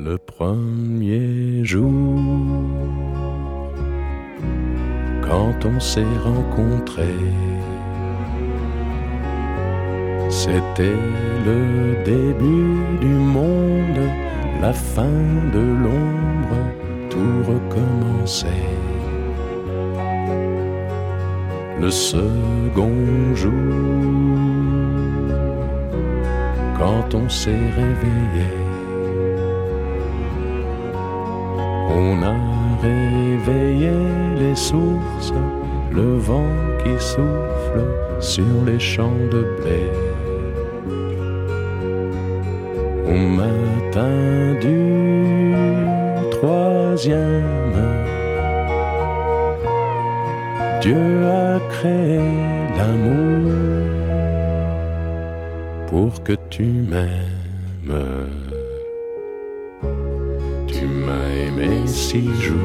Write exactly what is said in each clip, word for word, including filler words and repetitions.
Le premier jour, quand on s'est rencontrés, c'était le début du monde, la fin de l'ombre, tout recommençait. Le second jour, quand on s'est réveillé, on a réveillé les sources, le vent qui souffle sur les champs de blé. Au matin du troisième, Dieu a créé l'amour pour que tu m'aimes. Tu m'as aimé six jours.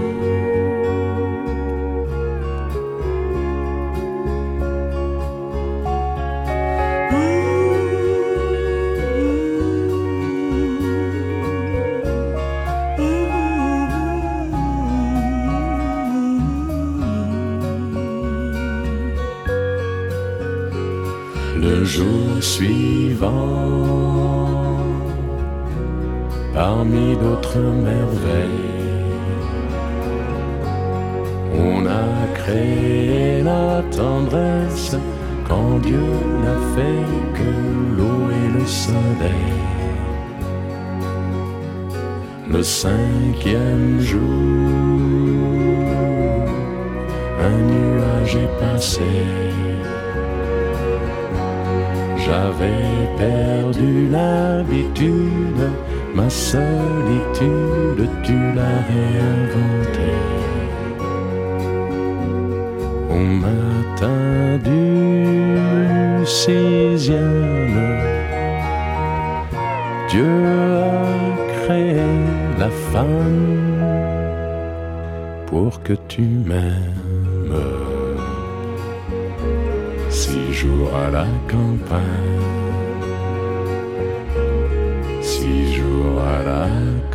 Le jour suivant, parmi d'autres merveilles, on a créé la tendresse quand Dieu n'a fait que l'eau et le soleil. Le cinquième jour, un nuage est passé. J'avais perdu l'habitude, ma solitude, tu l'as réinventée. Au matin du sixième, Dieu a créé la femme pour que tu m'aimes. Six jours à la campagne, six jours à la